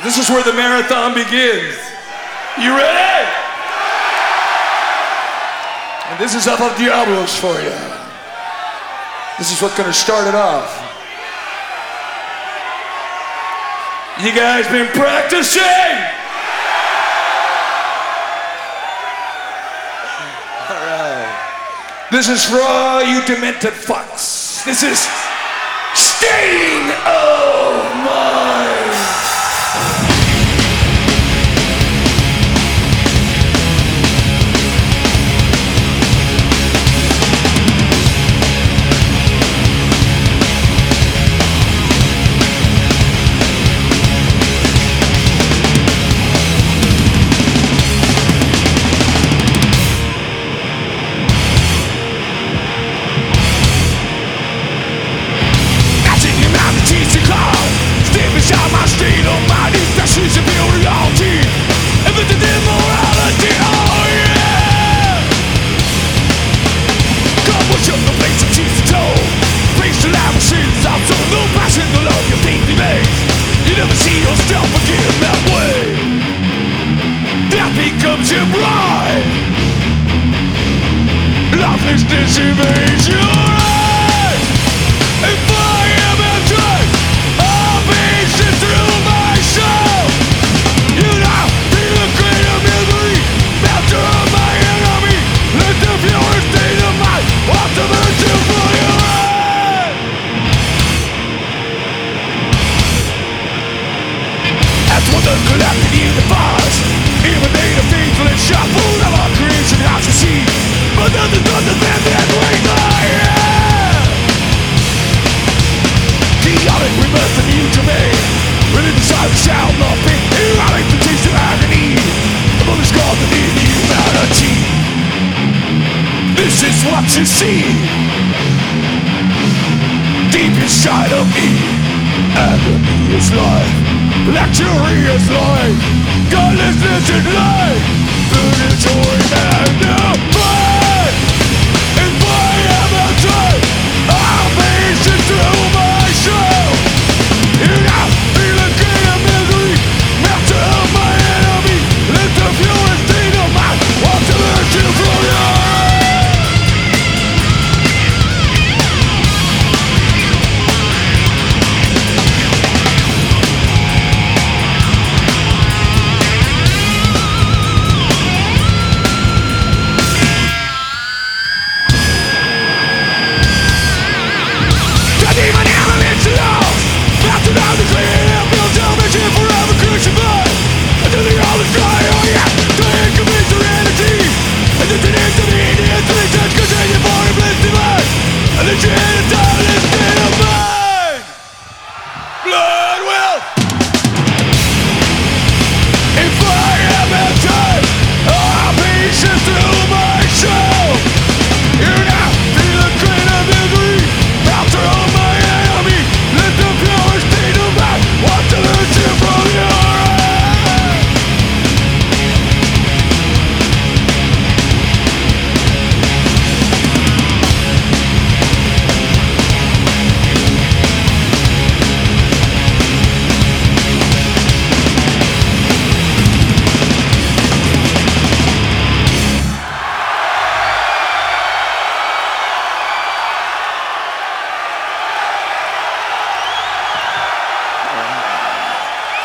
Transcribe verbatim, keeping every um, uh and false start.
This is where the marathon begins. You ready? And this is Up Diablos for you. This is what's gonna start it off. You guys been practicing? All right. This is for all you demented fucks. This is Stain of Mine. To see deep inside of me, agony is life, luxury is life, godlessness is life, purgatory madness.